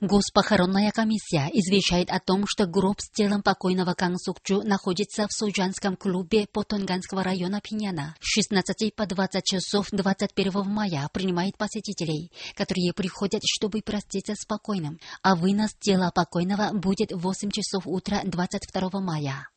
Госпохоронная комиссия извещает о том, что гроб с телом покойного Кang Сукчу находится в Суджанском клубе Потонганского района Пиняна. С 16 по 20 часов 21 мая принимает посетителей, которые приходят, чтобы проститься с покойным, а вынос тела покойного будет в 8 часов утра 22 мая.